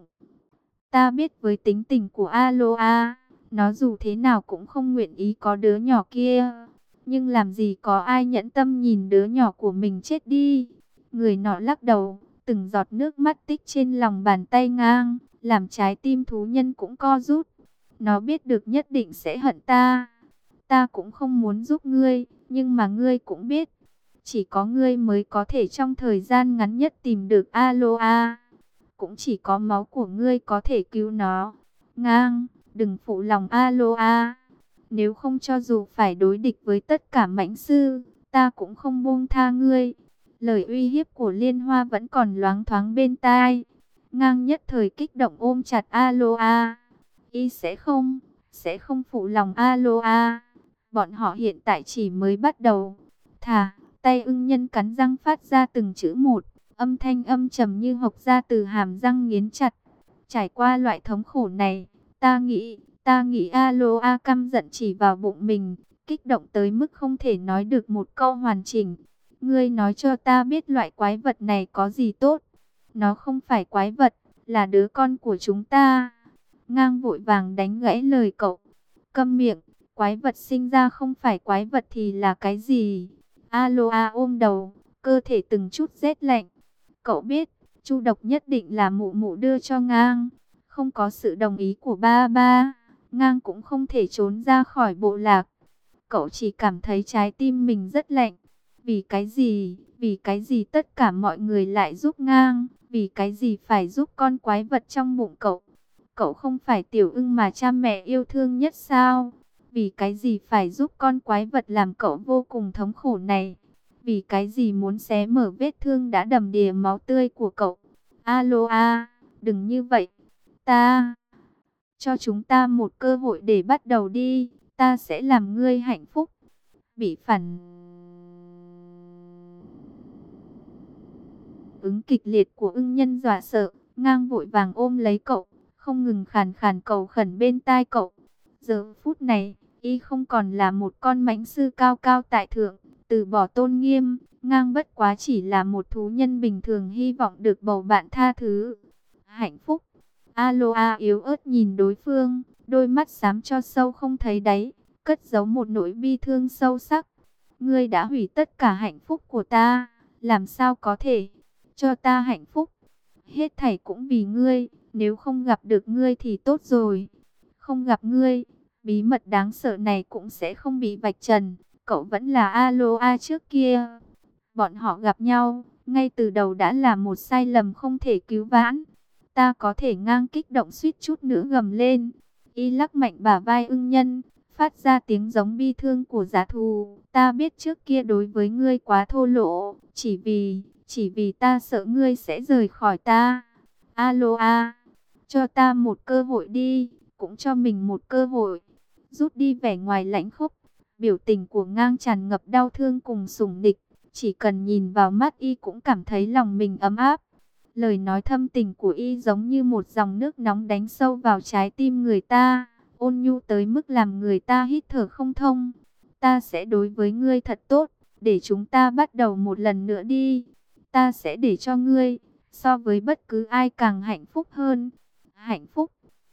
Ta biết với tính tình của Aloa, nó dù thế nào cũng không nguyện ý có đứa nhỏ kia. Nhưng làm gì có ai nhẫn tâm nhìn đứa nhỏ của mình chết đi. Người nọ lắc đầu, từng giọt nước mắt tích trên lòng bàn tay Ngang, làm trái tim thú nhân cũng co rút. Nó biết được nhất định sẽ hận ta. Ta cũng không muốn giúp ngươi, nhưng mà ngươi cũng biết, chỉ có ngươi mới có thể trong thời gian ngắn nhất tìm được Aloa. Cũng chỉ có máu của ngươi có thể cứu nó. Ngang, đừng phụ lòng Aloa. Nếu không cho dù phải đối địch với tất cả mãnh sư, ta cũng không buông tha ngươi. Lời uy hiếp của Liên Hoa vẫn còn loáng thoáng bên tai. Ngang nhất thời kích động ôm chặt Aloa. Y sẽ không, sẽ không phụ lòng Aloa. Bọn họ hiện tại chỉ mới bắt đầu. Thà, tay ưng nhân cắn răng phát ra từng chữ một. Âm thanh âm trầm như hộc ra từ hàm răng nghiến chặt. Trải qua loại thống khổ này, ta nghĩ, ta nghĩ Aloa căm giận chỉ vào bụng mình, kích động tới mức không thể nói được một câu hoàn chỉnh. Ngươi nói cho ta biết loại quái vật này có gì tốt. Nó không phải quái vật, là đứa con của chúng ta. Ngang vội vàng đánh gãy lời cậu. Câm miệng, quái vật sinh ra không phải quái vật thì là cái gì? Aloa ôm đầu, cơ thể từng chút rét lạnh. Cậu biết, chu độc nhất định là mụ mụ đưa cho Ngang. Không có sự đồng ý của ba ba, Ngang cũng không thể trốn ra khỏi bộ lạc. Cậu chỉ cảm thấy trái tim mình rất lạnh. Vì cái gì, vì cái gì tất cả mọi người lại giúp Ngang? Vì cái gì phải giúp con quái vật trong bụng cậu? Cậu không phải tiểu ưng mà cha mẹ yêu thương nhất sao? Vì cái gì phải giúp con quái vật làm cậu vô cùng thống khổ này? Vì cái gì muốn xé mở vết thương đã đầm đìa máu tươi của cậu? Aloa, đừng như vậy. Ta, cho chúng ta một cơ hội để bắt đầu đi. Ta sẽ làm ngươi hạnh phúc. Bị phản ứng kịch liệt của ưng nhân dọa sợ, ngang vội vàng ôm lấy cậu, không ngừng khàn khàn cầu khẩn bên tai cậu. Giờ phút này, y không còn là một con mãnh sư cao cao tại thượng, từ bỏ tôn nghiêm, ngang bất quá chỉ là một thú nhân bình thường hy vọng được bầu bạn tha thứ. Hạnh phúc. Aloa yếu ớt nhìn đối phương, đôi mắt xám cho sâu không thấy đáy, cất giấu một nỗi bi thương sâu sắc. Ngươi đã hủy tất cả hạnh phúc của ta, làm sao có thể cho ta hạnh phúc? Hết thảy cũng vì ngươi, nếu không gặp được ngươi thì tốt rồi. Không gặp ngươi, bí mật đáng sợ này cũng sẽ không bị vạch trần. Cậu vẫn là Aloa trước kia. Bọn họ gặp nhau, ngay từ đầu đã là một sai lầm không thể cứu vãn. Ta có thể ngang kích động suýt chút nữa gầm lên. Y lắc mạnh bả vai ưng nhân, phát ra tiếng giống bi thương của giá thù. Ta biết trước kia đối với ngươi quá thô lỗ, chỉ vì, chỉ vì ta sợ ngươi sẽ rời khỏi ta. Aloa, cho ta một cơ hội đi, cũng cho mình một cơ hội. Rút đi vẻ ngoài lãnh khốc, biểu tình của ngang tràn ngập đau thương cùng sủng địch. Chỉ cần nhìn vào mắt y cũng cảm thấy lòng mình ấm áp. Lời nói thâm tình của y giống như một dòng nước nóng đánh sâu vào trái tim người ta, ôn nhu tới mức làm người ta hít thở không thông. Ta sẽ đối với ngươi thật tốt, để chúng ta bắt đầu một lần nữa đi. Ta sẽ để cho ngươi, so với bất cứ ai càng hạnh phúc hơn. Hạnh phúc.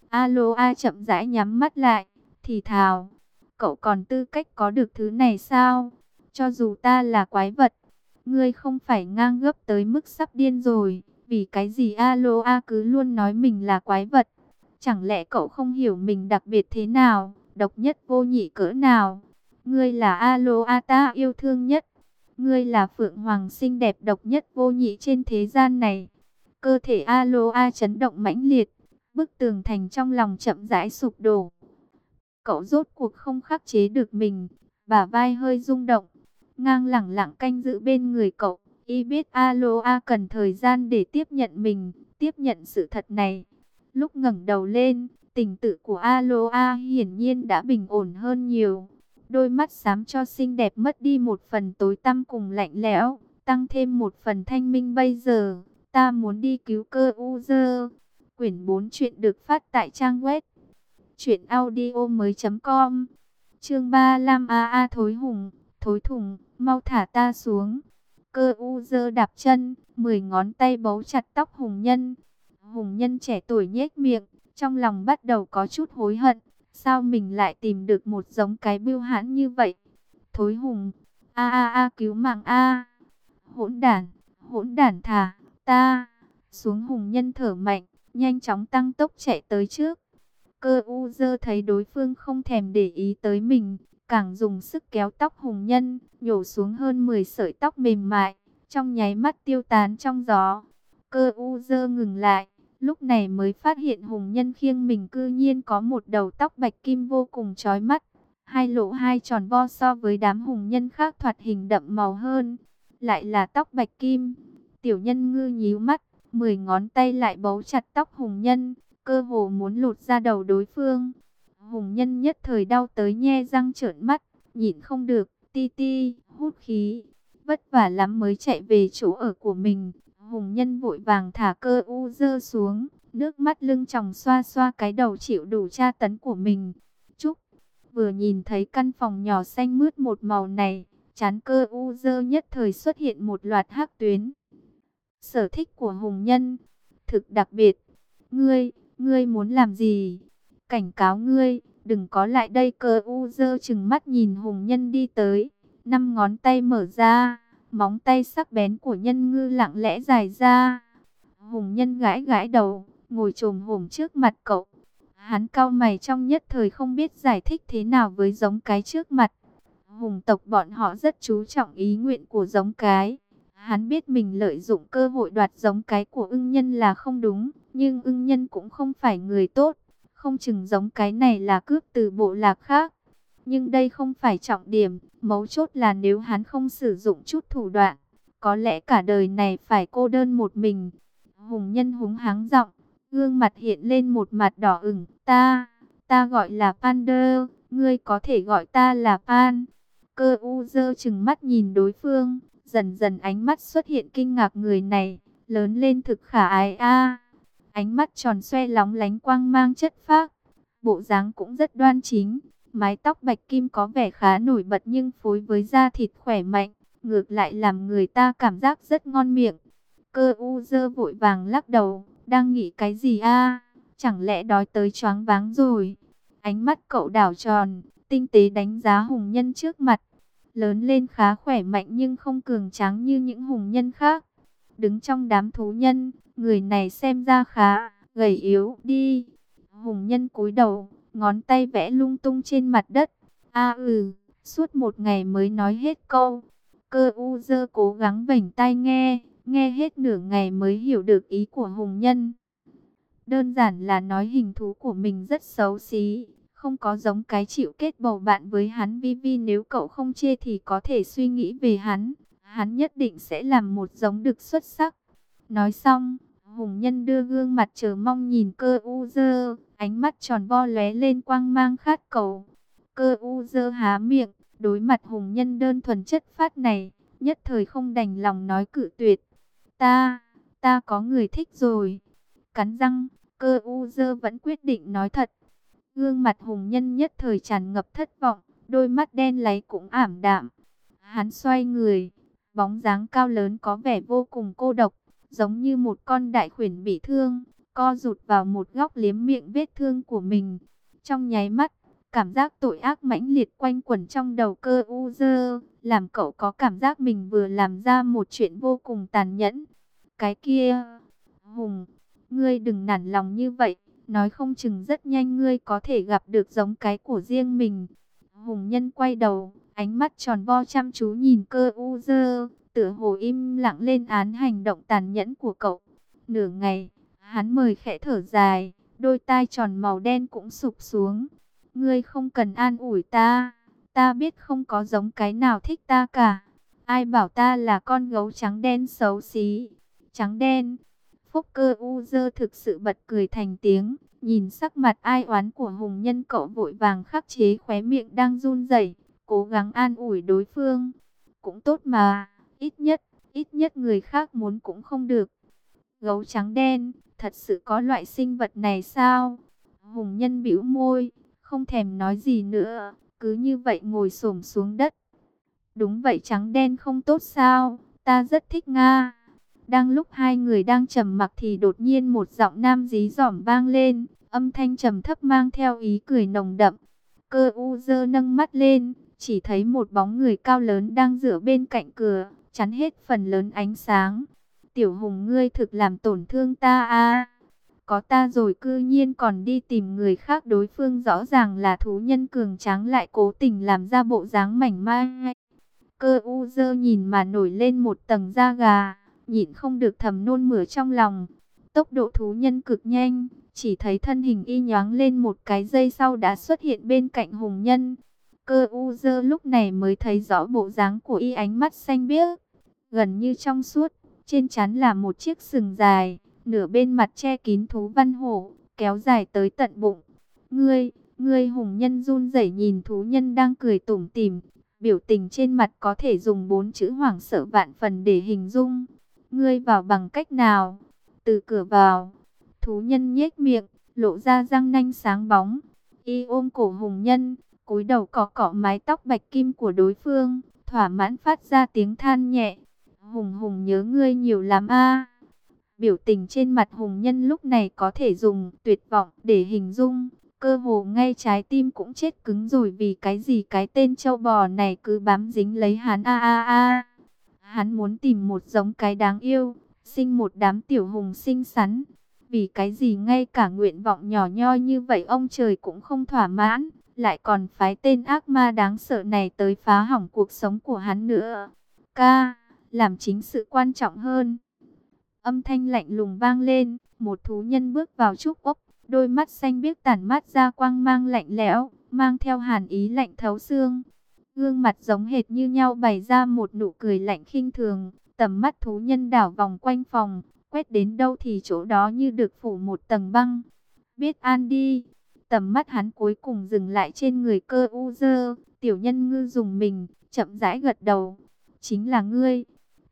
Aloa chậm rãi nhắm mắt lại, thì thào. Cậu còn tư cách có được thứ này sao? Cho dù ta là quái vật, ngươi không phải ngang gấp tới mức sắp điên rồi. Vì cái gì Aloa cứ luôn nói mình là quái vật? Chẳng lẽ cậu không hiểu mình đặc biệt thế nào, độc nhất vô nhị cỡ nào? Ngươi là Aloa ta yêu thương nhất. Ngươi là phượng hoàng xinh đẹp độc nhất vô nhị trên thế gian này. Cơ thể Aloa chấn động mãnh liệt, bức tường thành trong lòng chậm rãi sụp đổ. Cậu rốt cuộc không khắc chế được mình, bả vai hơi rung động, ngang lẳng lặng canh giữ bên người cậu. Y biết Aloa cần thời gian để tiếp nhận mình, tiếp nhận sự thật này. Lúc ngẩng đầu lên, tình tự của Aloa hiển nhiên đã bình ổn hơn nhiều. Đôi mắt xám cho xinh đẹp mất đi một phần tối tăm cùng lạnh lẽo, tăng thêm một phần thanh minh. Bây giờ, ta muốn đi cứu cơ user. Quyển bốn chuyện được phát tại trang web truyện audio mới chấm com. Chương ba mươi lăm a a thối hùng, thối thùng, mau thả ta xuống. Cơ u dơ đạp chân, mười ngón tay bấu chặt tóc Hùng Nhân. Hùng Nhân trẻ tuổi nhếch miệng, trong lòng bắt đầu có chút hối hận. Sao mình lại tìm được một giống cái bưu hãn như vậy? Thối Hùng, a a a cứu mạng a. Hỗn đản, hỗn đản thả ta xuống. Hùng Nhân thở mạnh, nhanh chóng tăng tốc chạy tới trước. Cơ u dơ thấy đối phương không thèm để ý tới mình, càng dùng sức kéo tóc Hùng Nhân, nhổ xuống hơn mười sợi tóc mềm mại, trong nháy mắt tiêu tán trong gió. Cơ u dơ ngừng lại, lúc này mới phát hiện Hùng Nhân khiêng mình cư nhiên có một đầu tóc bạch kim vô cùng chói mắt. Hai lỗ hai tròn vo so với đám Hùng Nhân khác thoạt hình đậm màu hơn, lại là tóc bạch kim. Tiểu Nhân Ngư nhíu mắt, mười ngón tay lại bấu chặt tóc Hùng Nhân, cơ hồ muốn lột ra đầu đối phương. Hùng Nhân nhất thời đau tới nhe răng trợn mắt, nhịn không được, ti ti, hút khí. Vất vả lắm mới chạy về chỗ ở của mình. Hùng Nhân vội vàng thả cơ u dơ xuống, nước mắt lưng tròng xoa xoa cái đầu chịu đủ tra tấn của mình. Chúc, vừa nhìn thấy căn phòng nhỏ xanh mướt một màu này, trán cơ u dơ nhất thời xuất hiện một loạt hắc tuyến. Sở thích của Hùng Nhân, thực đặc biệt. Ngươi, ngươi muốn làm gì? Cảnh cáo ngươi, đừng có lại đây. Cơ u dơ chừng mắt nhìn Hùng Nhân đi tới, năm ngón tay mở ra, móng tay sắc bén của Nhân Ngư lặng lẽ dài ra. Hùng Nhân gãi gãi đầu, ngồi chồm hổm trước mặt cậu. Hắn cau mày trong nhất thời không biết giải thích thế nào với giống cái trước mặt. Hùng tộc bọn họ rất chú trọng ý nguyện của giống cái. Hắn biết mình lợi dụng cơ hội đoạt giống cái của ưng nhân là không đúng, nhưng ưng nhân cũng không phải người tốt. Không chừng giống cái này là cướp từ bộ lạc khác. Nhưng đây không phải trọng điểm, mấu chốt là nếu hắn không sử dụng chút thủ đoạn, có lẽ cả đời này phải cô đơn một mình. Hùng Nhân húng hắng giọng, gương mặt hiện lên một mặt đỏ ửng. Ta, ta gọi là Pander, ngươi có thể gọi ta là Pan. Cơ u dơ chừng mắt nhìn đối phương, dần dần ánh mắt xuất hiện kinh ngạc. Người này, lớn lên thực khả ái a. Ánh mắt tròn xoe lóng lánh quang mang chất phác, bộ dáng cũng rất đoan chính, mái tóc bạch kim có vẻ khá nổi bật nhưng phối với da thịt khỏe mạnh, ngược lại làm người ta cảm giác rất ngon miệng. Cơ u dơ vội vàng lắc đầu, đang nghĩ cái gì a? Chẳng lẽ đói tới choáng váng rồi? Ánh mắt cậu đảo tròn, tinh tế đánh giá hùng nhân trước mặt. Lớn lên khá khỏe mạnh nhưng không cường tráng như những hùng nhân khác. Đứng trong đám thú nhân, người này xem ra khá gầy yếu đi. Hùng nhân cúi đầu, ngón tay vẽ lung tung trên mặt đất. A ừ, suốt một ngày mới nói hết câu. Cơ u dơ cố gắng vểnh tai nghe, nghe hết nửa ngày mới hiểu được ý của hùng nhân. Đơn giản là nói hình thú của mình rất xấu xí, không có giống cái chịu kết bầu bạn với hắn. Vi Vi, nếu cậu không chê thì có thể suy nghĩ về hắn, hắn nhất định sẽ làm một giống đực xuất sắc. Nói xong, hùng nhân đưa gương mặt chờ mong nhìn cơ u dơ, ánh mắt tròn vo lóe lên quang mang khát cầu. Cơ u dơ há miệng, đối mặt hùng nhân đơn thuần chất phát này, nhất thời không đành lòng nói cự tuyệt. Ta, ta có người thích rồi. Cắn răng, cơ u dơ vẫn quyết định nói thật. Gương mặt hùng nhân nhất thời tràn ngập thất vọng, đôi mắt đen láy cũng ảm đạm. Hắn xoay người, bóng dáng cao lớn có vẻ vô cùng cô độc, giống như một con đại khuyển bị thương, co rụt vào một góc liếm miệng vết thương của mình. Trong nháy mắt, cảm giác tội ác mãnh liệt quanh quẩn trong đầu cơ u dơ, làm cậu có cảm giác mình vừa làm ra một chuyện vô cùng tàn nhẫn. Cái kia, Hùng, ngươi đừng nản lòng như vậy, nói không chừng rất nhanh ngươi có thể gặp được giống cái của riêng mình. Hùng nhân quay đầu, ánh mắt tròn vo chăm chú nhìn cơ u dơ, tựa hồ im lặng lên án hành động tàn nhẫn của cậu. Nửa ngày, hắn mời khẽ thở dài, đôi tai tròn màu đen cũng sụp xuống. Ngươi không cần an ủi ta, ta biết không có giống cái nào thích ta cả. Ai bảo ta là con gấu trắng đen xấu xí. Trắng đen. Phúc cơ u dơ thực sự bật cười thành tiếng, nhìn sắc mặt ai oán của hùng nhân, cậu vội vàng khắc chế khóe miệng đang run rẩy, cố gắng an ủi đối phương. Cũng tốt mà, ít nhất, ít nhất người khác muốn cũng không được. Gấu trắng đen, thật sự có loại sinh vật này sao? Hùng nhân bĩu môi, không thèm nói gì nữa, cứ như vậy ngồi xổm xuống đất. Đúng vậy, trắng đen không tốt sao? Ta rất thích Nga. Đang lúc hai người đang trầm mặc thì đột nhiên một giọng nam dí dỏm vang lên, âm thanh trầm thấp mang theo ý cười nồng đậm. Cơ u dơ nâng mắt lên, chỉ thấy một bóng người cao lớn đang dựa bên cạnh cửa, chắn hết phần lớn ánh sáng. Tiểu Hùng, ngươi thực làm tổn thương ta a. Có ta rồi cư nhiên còn đi tìm người khác. Đối phương rõ ràng là thú nhân cường tráng lại cố tình làm ra bộ dáng mảnh mai. Cơ u dơ nhìn mà nổi lên một tầng da gà, nhịn không được thầm nôn mửa trong lòng. Tốc độ thú nhân cực nhanh, chỉ thấy thân hình y nhoáng lên một cái giây sau đã xuất hiện bên cạnh hùng nhân. Cơ u dơ lúc này mới thấy rõ bộ dáng của y, ánh mắt xanh biếc, gần như trong suốt, trên trán là một chiếc sừng dài, nửa bên mặt che kín thú văn hổ, kéo dài tới tận bụng. Ngươi, ngươi hùng nhân run rẩy nhìn thú nhân đang cười tủm tỉm, biểu tình trên mặt có thể dùng bốn chữ hoảng sợ vạn phần để hình dung. Ngươi vào bằng cách nào? Từ cửa vào. Thú nhân nhếch miệng, lộ ra răng nanh sáng bóng. Y ôm cổ hùng nhân, cúi đầu cọ cọ mái tóc bạch kim của đối phương, thỏa mãn phát ra tiếng than nhẹ. Hùng Hùng nhớ ngươi nhiều lắm a. Biểu tình trên mặt hùng nhân lúc này có thể dùng tuyệt vọng để hình dung, cơ hồ ngay trái tim cũng chết cứng rồi. Vì cái gì cái tên trâu bò này cứ bám dính lấy hắn a a a. Hắn muốn tìm một giống cái đáng yêu, sinh một đám tiểu hùng xinh xắn. Vì cái gì ngay cả nguyện vọng nhỏ nhoi như vậy ông trời cũng không thỏa mãn, lại còn phái tên ác ma đáng sợ này tới phá hỏng cuộc sống của hắn nữa. Ca, làm chính sự quan trọng hơn. Âm thanh lạnh lùng vang lên, một thú nhân bước vào trúc ốc, đôi mắt xanh biếc tản mát ra quang mang lạnh lẽo, mang theo hàn ý lạnh thấu xương. Gương mặt giống hệt như nhau bày ra một nụ cười lạnh khinh thường, tầm mắt thú nhân đảo vòng quanh phòng, quét đến đâu thì chỗ đó như được phủ một tầng băng. Biết an đi. Tầm mắt hắn cuối cùng dừng lại trên người cơ u dơ, tiểu nhân ngư dùng mình, chậm rãi gật đầu. Chính là ngươi.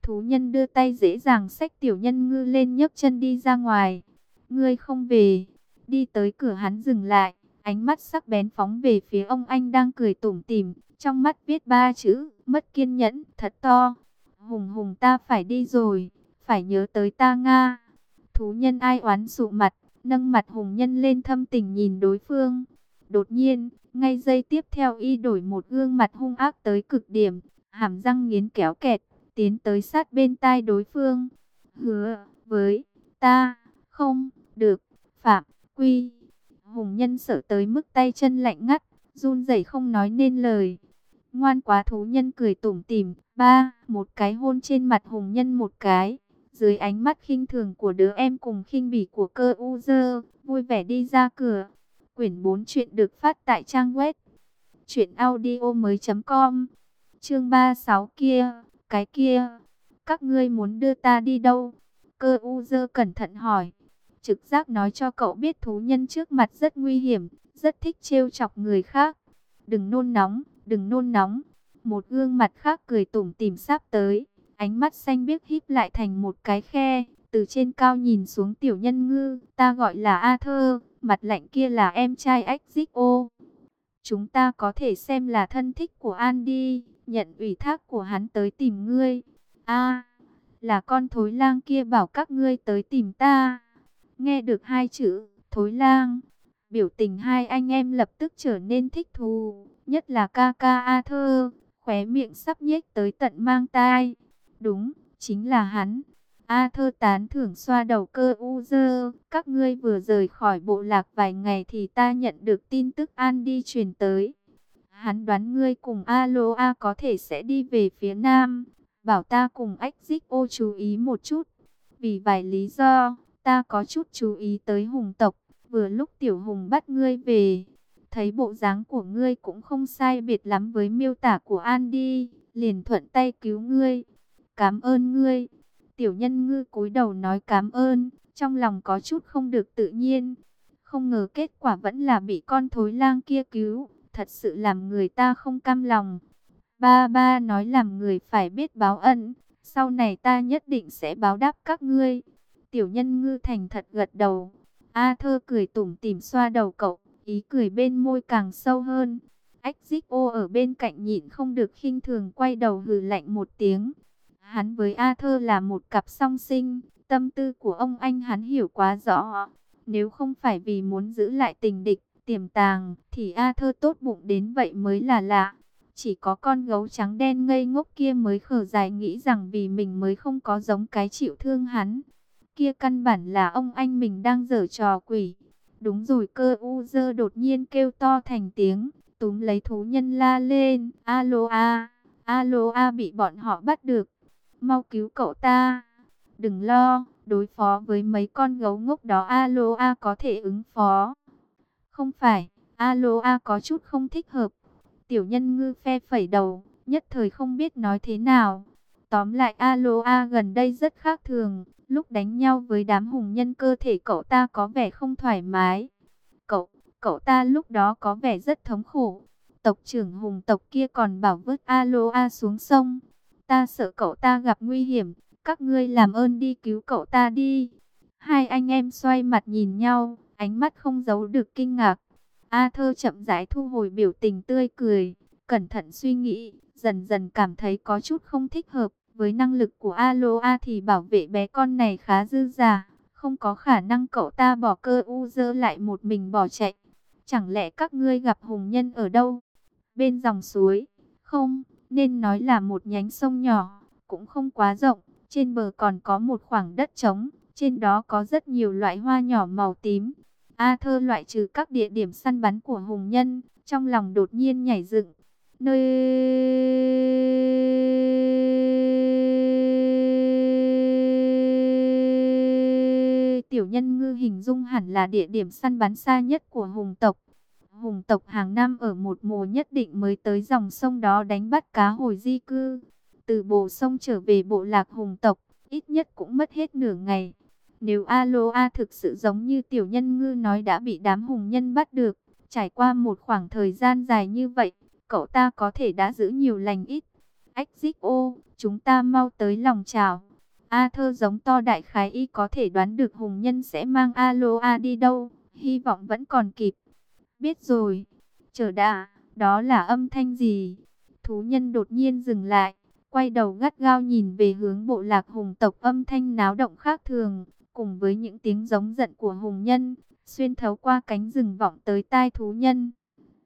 Thú nhân đưa tay dễ dàng xách Tiểu Nhân Ngư lên, nhấc chân đi ra ngoài. Ngươi không về. Đi tới cửa hắn dừng lại, ánh mắt sắc bén phóng về phía ông anh đang cười tủm tỉm, trong mắt viết ba chữ mất kiên nhẫn thật to. Hùng Hùng, ta phải đi rồi, phải nhớ tới ta Nga. Thú nhân ai oán sụ mặt, nâng mặt Hùng nhân lên thâm tình nhìn đối phương. Đột nhiên, ngay giây tiếp theo y đổi một gương mặt hung ác tới cực điểm, hàm răng nghiến kéo kẹt, tiến tới sát bên tai đối phương. Hứa với ta, không được phạm quy. Hùng nhân sợ tới mức tay chân lạnh ngắt, run rẩy không nói nên lời. Ngoan quá, thú nhân cười tủm tỉm, ba, một cái hôn trên mặt Hùng nhân một cái. Dưới ánh mắt khinh thường của đứa em cùng khinh bỉ của Cơ U Dơ, vui vẻ đi ra cửa. Quyển bốn chuyện được phát tại trang web truyện audio mới chấm com. Chương ba mươi sáu, kia, cái kia, các ngươi muốn đưa ta đi đâu? Cơ U Dơ cẩn thận hỏi. Trực giác nói cho cậu biết thú nhân trước mặt rất nguy hiểm, rất thích trêu chọc người khác. Đừng nôn nóng, đừng nôn nóng. Một gương mặt khác cười tủm tỉm sắp tới, ánh mắt xanh biếc híp lại thành một cái khe, từ trên cao nhìn xuống Tiểu Nhân Ngư. Ta gọi là Arthur, mặt lạnh kia là em trai Exio. Chúng ta có thể xem là thân thích của Andy, nhận ủy thác của hắn tới tìm ngươi. A, là con thối lang kia bảo các ngươi tới tìm ta. Nghe được hai chữ thối lang, biểu tình hai anh em lập tức trở nên thích thú, nhất là ca ca Arthur, khóe miệng sắp nhếch tới tận mang tai. Đúng, chính là hắn. Arthur tán thưởng xoa đầu Cơ U Dơ. Các ngươi vừa rời khỏi bộ lạc vài ngày thì ta nhận được tin tức Andy truyền tới. Hắn đoán ngươi cùng Aloha có thể sẽ đi về phía nam, bảo ta cùng Exio chú ý một chút. Vì vài lý do, ta có chút chú ý tới Hùng tộc. Vừa lúc Tiểu Hùng bắt ngươi về, thấy bộ dáng của ngươi cũng không sai biệt lắm với miêu tả của Andy, liền thuận tay cứu ngươi. Cảm ơn ngươi. Tiểu Nhân Ngư cúi đầu nói cảm ơn, trong lòng có chút không được tự nhiên. Không ngờ kết quả vẫn là bị con thối lang kia cứu, thật sự làm người ta không cam lòng. Ba ba nói làm người phải biết báo ân, sau này ta nhất định sẽ báo đáp các ngươi. Tiểu Nhân Ngư thành thật gật đầu. Arthur cười tủm tỉm xoa đầu cậu, ý cười bên môi càng sâu hơn. Exio ở bên cạnh nhịn không được khinh thường quay đầu hừ lạnh một tiếng. Hắn với Arthur là một cặp song sinh, tâm tư của ông anh hắn hiểu quá rõ. Nếu không phải vì muốn giữ lại tình địch, tiềm tàng, thì Arthur tốt bụng đến vậy mới là lạ. Chỉ có con gấu trắng đen ngây ngốc kia mới khờ dài nghĩ rằng vì mình mới không có giống cái chịu thương hắn. Kia căn bản là ông anh mình đang giở trò quỷ. Đúng rồi, Cơ U Dơ đột nhiên kêu to thành tiếng, túm lấy thú nhân la lên. Aloha, Aloha bị bọn họ bắt được. Mau cứu cậu ta. Đừng lo, đối phó với mấy con gấu ngốc đó Aloha có thể ứng phó. Không phải, Aloha có chút không thích hợp. Tiểu Nhân Ngư phe phẩy đầu, nhất thời không biết nói thế nào. Tóm lại Aloha gần đây rất khác thường. Lúc đánh nhau với đám hùng nhân cơ thể cậu ta có vẻ không thoải mái. Cậu, cậu ta lúc đó có vẻ rất thống khổ. Tộc trưởng hùng tộc kia còn bảo vớt Aloha xuống sông. Ta sợ cậu ta gặp nguy hiểm, các ngươi làm ơn đi cứu cậu ta đi. Hai anh em xoay mặt nhìn nhau, ánh mắt không giấu được kinh ngạc. Arthur chậm rãi thu hồi biểu tình tươi cười, cẩn thận suy nghĩ, dần dần cảm thấy có chút không thích hợp. Với năng lực của Aloha thì bảo vệ bé con này khá dư dả, không có khả năng cậu ta bỏ Cơ U Dơ lại một mình bỏ chạy. Chẳng lẽ các ngươi gặp hùng nhân ở đâu? Bên dòng suối? Không, nên nói là một nhánh sông nhỏ, cũng không quá rộng. Trên bờ còn có một khoảng đất trống, trên đó có rất nhiều loại hoa nhỏ màu tím. Arthur loại trừ các địa điểm săn bắn của hùng nhân, trong lòng đột nhiên nhảy dựng. Nơi Tiểu Nhân Ngư hình dung hẳn là địa điểm săn bắn xa nhất của hùng tộc. Hùng tộc hàng năm ở một mùa nhất định mới tới dòng sông đó đánh bắt cá hồi di cư. Từ bờ sông trở về bộ lạc hùng tộc, ít nhất cũng mất hết nửa ngày. Nếu Aloha thực sự giống như Tiểu Nhân Ngư nói đã bị đám hùng nhân bắt được, trải qua một khoảng thời gian dài như vậy, cậu ta có thể đã giữ nhiều lành ít. Ách dích ô, chúng ta mau tới lòng chảo. A Thơ giống to, đại khái y có thể đoán được hùng nhân sẽ mang Aloa đi đâu, hy vọng vẫn còn kịp. Biết rồi, chờ đã, đó là âm thanh gì? Thú nhân đột nhiên dừng lại, quay đầu gắt gao nhìn về hướng bộ lạc hùng tộc, âm thanh náo động khác thường, cùng với những tiếng giống giận của hùng nhân, xuyên thấu qua cánh rừng vọng tới tai thú nhân.